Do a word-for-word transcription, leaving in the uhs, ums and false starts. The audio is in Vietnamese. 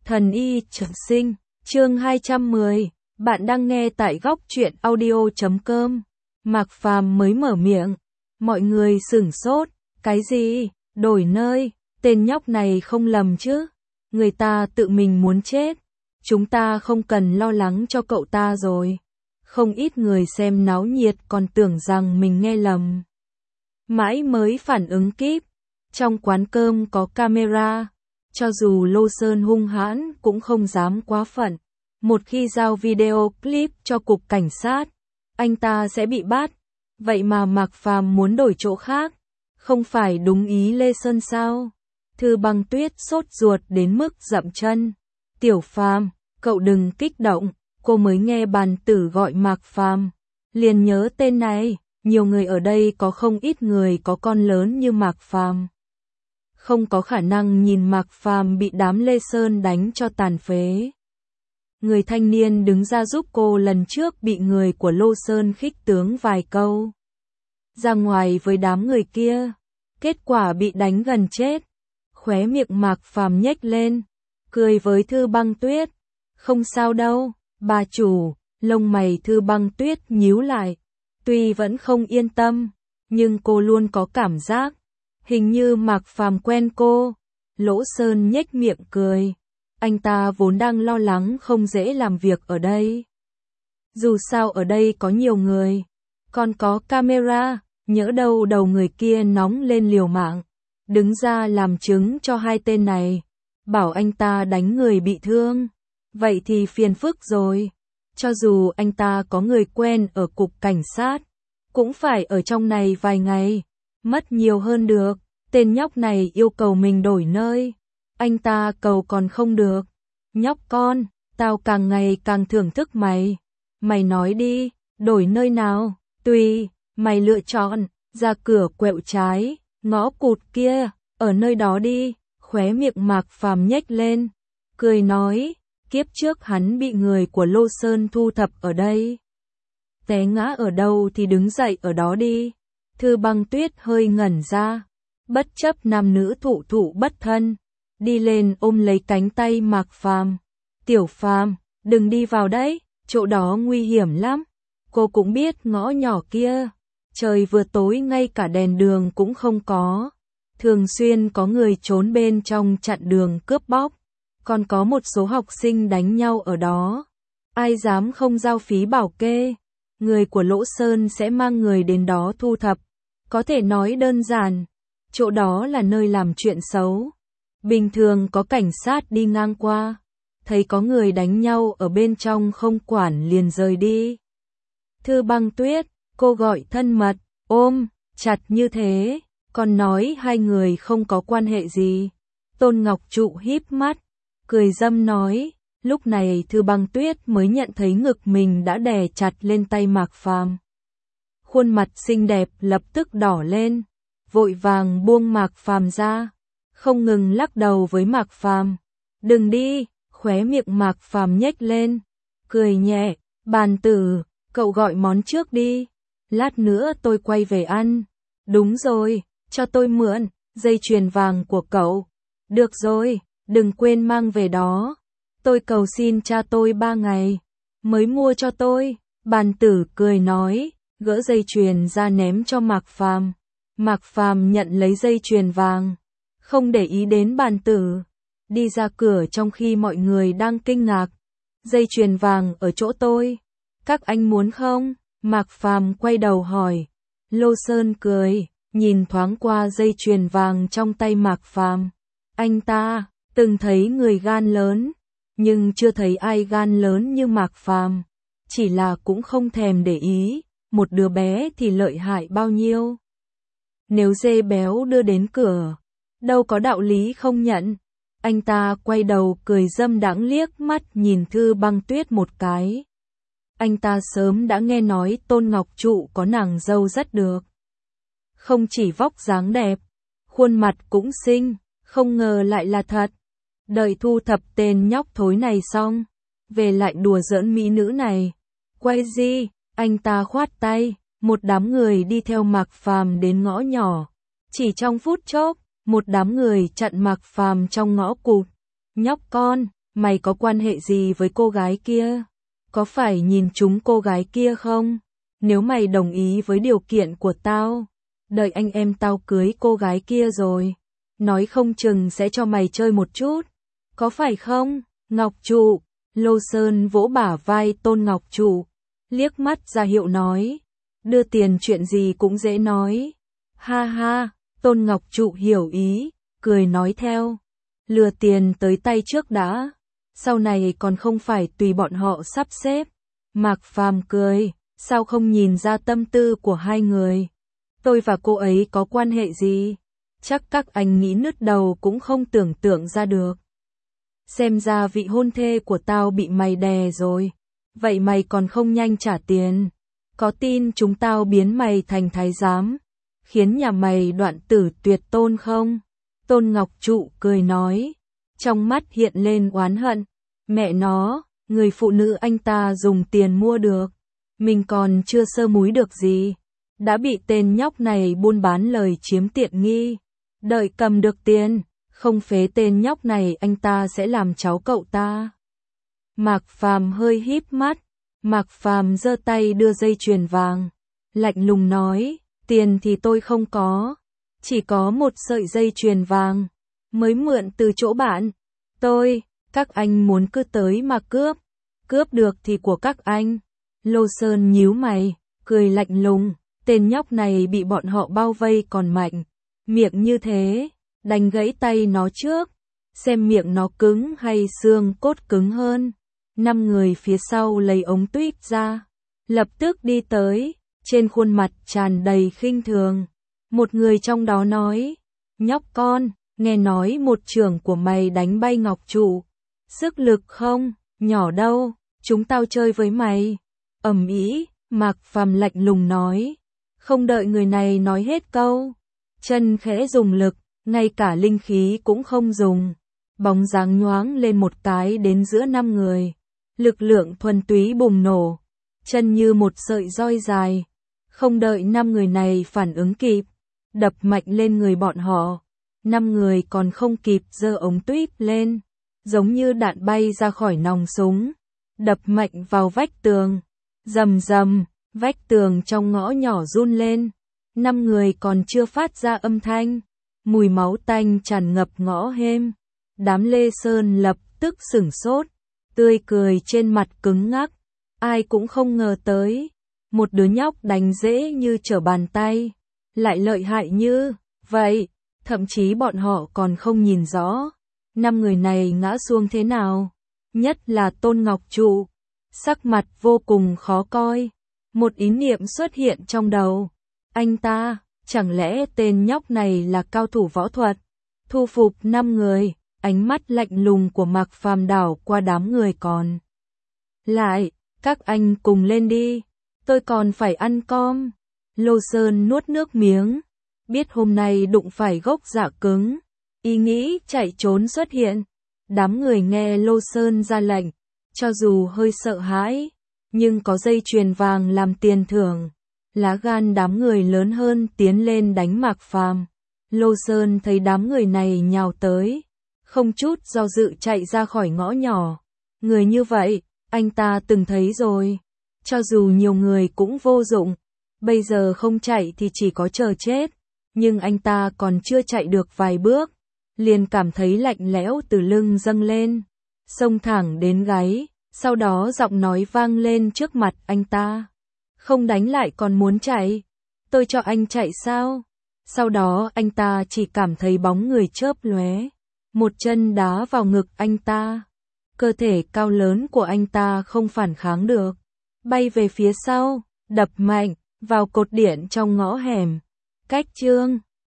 Thần y trường sinh, chương hai trăm mười, bạn đang nghe tại góc truyện audio chấm com. Mạc Phàm mới mở miệng, mọi người sửng sốt, cái gì, đổi nơi, tên nhóc này không lầm chứ, người ta tự mình muốn chết, chúng ta không cần lo lắng cho cậu ta rồi. Không ít người xem náo nhiệt còn tưởng rằng mình nghe lầm. Mãi mới phản ứng kịp, trong quán cơm có camera. Cho dù Lô Sơn hung hãn cũng không dám quá phận. Một khi giao video clip cho cục cảnh sát, anh ta sẽ bị bắt. Vậy mà Mạc Phàm muốn đổi chỗ khác, không phải đúng ý Lê Sơn sao? Thư Băng Tuyết sốt ruột đến mức dậm chân. Tiểu Phàm, cậu đừng kích động, cô mới nghe bàn tử gọi Mạc Phàm, liền nhớ tên này, nhiều người ở đây có không ít người có con lớn như Mạc Phàm. Không có khả năng nhìn Mạc Phàm bị đám Lê Sơn đánh cho tàn phế. Người thanh niên đứng ra giúp cô lần trước bị người của Lô Sơn khích tướng vài câu. Ra ngoài với đám người kia, kết quả bị đánh gần chết. Khóe miệng Mạc Phàm nhếch lên, cười với Thư Băng Tuyết. Không sao đâu, bà chủ, lông mày Thư Băng Tuyết nhíu lại. Tuy vẫn không yên tâm, nhưng cô luôn có cảm giác. Hình như Mạc Phàm quen cô. Lỗ Sơn nhếch miệng cười. Anh ta vốn đang lo lắng không dễ làm việc ở đây. Dù sao ở đây có nhiều người, còn có camera, nhỡ đâu đầu người kia nóng lên liều mạng. Đứng ra làm chứng cho hai tên này, bảo anh ta đánh người bị thương. Vậy thì phiền phức rồi. Cho dù anh ta có người quen ở cục cảnh sát, cũng phải ở trong này vài ngày. Mất nhiều hơn được, tên nhóc này yêu cầu mình đổi nơi, anh ta cầu còn không được. Nhóc con, tao càng ngày càng thưởng thức mày, mày nói đi, đổi nơi nào, tùy, mày lựa chọn, ra cửa quẹo trái, ngõ cụt kia, ở nơi đó đi. Khóe miệng Mạc Phàm nhếch lên, cười nói, kiếp trước hắn bị người của Lô Sơn thu thập ở đây. Té ngã ở đâu thì đứng dậy ở đó đi. Thư Băng Tuyết hơi ngẩn ra, bất chấp nam nữ thụ thụ bất thân, đi lên ôm lấy cánh tay Mạc Phàm. Tiểu Phàm, đừng đi vào đấy, chỗ đó nguy hiểm lắm. Cô cũng biết ngõ nhỏ kia, trời vừa tối ngay cả đèn đường cũng không có. Thường xuyên có người trốn bên trong chặn đường cướp bóc, còn có một số học sinh đánh nhau ở đó. Ai dám không giao phí bảo kê, người của Lỗ Sơn sẽ mang người đến đó thu thập. Có thể nói đơn giản, chỗ đó là nơi làm chuyện xấu. Bình thường có cảnh sát đi ngang qua, thấy có người đánh nhau ở bên trong không quản liền rời đi. Thư Băng Tuyết, cô gọi thân mật, ôm, chặt như thế, còn nói hai người không có quan hệ gì. Tôn Ngọc Trụ híp mắt, cười dâm nói, lúc này Thư Băng Tuyết mới nhận thấy ngực mình đã đè chặt lên tay Mạc Phàm. Khuôn mặt xinh đẹp lập tức đỏ lên, vội vàng buông Mạc Phàm ra, không ngừng lắc đầu với Mạc Phàm. Đừng đi, khóe miệng Mạc Phàm nhếch lên, cười nhẹ, bàn tử, cậu gọi món trước đi, lát nữa tôi quay về ăn. Đúng rồi, cho tôi mượn dây chuyền vàng của cậu. Được rồi, đừng quên mang về đó. Tôi cầu xin cha tôi ba ngày mới mua cho tôi. Bàn tử cười nói, gỡ dây chuyền ra ném cho Mạc Phàm. Mạc Phàm nhận lấy dây chuyền vàng, không để ý đến bàn tử, đi ra cửa trong khi mọi người đang kinh ngạc. Dây chuyền vàng ở chỗ tôi, các anh muốn không? Mạc Phàm quay đầu hỏi. Lô Sơn cười, nhìn thoáng qua dây chuyền vàng trong tay Mạc Phàm. Anh ta từng thấy người gan lớn, nhưng chưa thấy ai gan lớn như Mạc Phàm, chỉ là cũng không thèm để ý, một đứa bé thì lợi hại bao nhiêu. Nếu dê béo đưa đến cửa, đâu có đạo lý không nhận. Anh ta quay đầu cười dâm đãng liếc mắt nhìn Thư Băng Tuyết một cái. Anh ta sớm đã nghe nói Tôn Ngọc Trụ có nàng dâu rất được. Không chỉ vóc dáng đẹp, khuôn mặt cũng xinh, không ngờ lại là thật. Đợi thu thập tên nhóc thối này xong, về lại đùa giỡn mỹ nữ này. Quay gì, anh ta khoát tay, một đám người đi theo Mạc Phàm đến ngõ nhỏ. Chỉ trong phút chốc, một đám người chặn Mạc Phàm trong ngõ cụt. Nhóc con, Mày có quan hệ gì với cô gái kia? Có phải nhìn trúng cô gái kia không? Nếu mày đồng ý với điều kiện của tao, đợi anh em tao cưới cô gái kia rồi, nói không chừng sẽ cho mày chơi một chút. Có phải không, Ngọc Trụ? Lô Sơn vỗ bả vai Tôn Ngọc Trụ, liếc mắt ra hiệu nói, đưa tiền chuyện gì cũng dễ nói. Ha ha, Tôn Ngọc Trụ hiểu ý, cười nói theo, lừa tiền tới tay trước đã, sau này còn không phải tùy bọn họ sắp xếp. Mạc Phàm cười, sao không nhìn ra tâm tư của hai người? Tôi và cô ấy có quan hệ gì? Chắc các anh nghĩ nứt đầu cũng không tưởng tượng ra được. Xem ra vị hôn thê của tao bị mày đè rồi. Vậy mày còn không nhanh trả tiền? Có tin chúng tao biến mày thành thái giám, khiến nhà mày đoạn tử tuyệt tôn không? Tôn Ngọc Trụ cười nói, trong mắt hiện lên oán hận. Mẹ nó, người phụ nữ anh ta dùng tiền mua được, mình còn chưa sơ múi được gì, đã bị tên nhóc này buôn bán lời chiếm tiện nghi. Đợi cầm được tiền, không phế tên nhóc này anh ta sẽ làm cháu cậu ta. Mạc Phàm hơi híp mắt, Mạc Phàm giơ tay đưa dây chuyền vàng, lạnh lùng nói, tiền thì tôi không có, chỉ có một sợi dây chuyền vàng, mới mượn từ chỗ bạn. Tôi, các anh muốn cứ tới mà cướp, cướp được thì của các anh. Lô Sơn nhíu mày, cười lạnh lùng, tên nhóc này bị bọn họ bao vây còn mạnh, miệng như thế, đánh gãy tay nó trước, xem miệng nó cứng hay xương cốt cứng hơn. Năm người phía sau lấy ống tuýp ra, lập tức đi tới, trên khuôn mặt tràn đầy khinh thường. Một người trong đó nói, nhóc con, nghe nói một trưởng của mày đánh bay Ngọc Trụ, sức lực không, nhỏ đâu, chúng tao chơi với mày. Ầm ĩ, Mạc Phàm lạnh lùng nói, không đợi người này nói hết câu, chân khẽ dùng lực, ngay cả linh khí cũng không dùng, bóng dáng nhoáng lên một cái đến giữa năm người, lực lượng thuần túy bùng nổ, chân như một sợi roi dài, không đợi năm người này phản ứng kịp, đập mạnh lên người bọn họ. Năm người còn không kịp giơ ống tuýp lên, giống như đạn bay ra khỏi nòng súng, đập mạnh vào vách tường. Rầm rầm, vách tường trong ngõ nhỏ run lên. Năm người còn chưa phát ra âm thanh, mùi máu tanh tràn ngập ngõ hêm. Đám Lê Sơn lập tức sửng sốt, tươi cười trên mặt cứng ngắc. Ai cũng không ngờ tới, một đứa nhóc đánh dễ như trở bàn tay, lại lợi hại như vậy. Thậm chí bọn họ còn không nhìn rõ năm người này ngã xuống thế nào, nhất là Tôn Ngọc Trụ, sắc mặt vô cùng khó coi. Một ý niệm xuất hiện trong đầu, anh ta, chẳng lẽ tên nhóc này là cao thủ võ thuật? Thu phục năm người, ánh mắt lạnh lùng của Mạc Phàm đảo qua đám người còn lại, các anh cùng lên đi, tôi còn phải ăn cơm. Lô Sơn nuốt nước miếng, biết hôm nay đụng phải gốc dạ cứng, ý nghĩ chạy trốn xuất hiện. Đám người nghe Lô Sơn ra lệnh, cho dù hơi sợ hãi, nhưng có dây chuyền vàng làm tiền thưởng, lá gan đám người lớn hơn tiến lên đánh Mạc Phàm. Lô Sơn thấy đám người này nhào tới, không chút do dự chạy ra khỏi ngõ nhỏ. Người như vậy, anh ta từng thấy rồi, cho dù nhiều người cũng vô dụng, bây giờ không chạy thì chỉ có chờ chết. Nhưng anh ta còn chưa chạy được vài bước, liền cảm thấy lạnh lẽo từ lưng dâng lên, xông thẳng đến gáy, sau đó giọng nói vang lên trước mặt anh ta. Không đánh lại còn muốn chạy? Tôi cho anh chạy sao? Sau đó anh ta chỉ cảm thấy bóng người chớp lóe, một chân đá vào ngực anh ta. Cơ thể cao lớn của anh ta không phản kháng được, bay về phía sau, đập mạnh vào cột điện trong ngõ hẻm. Cách chương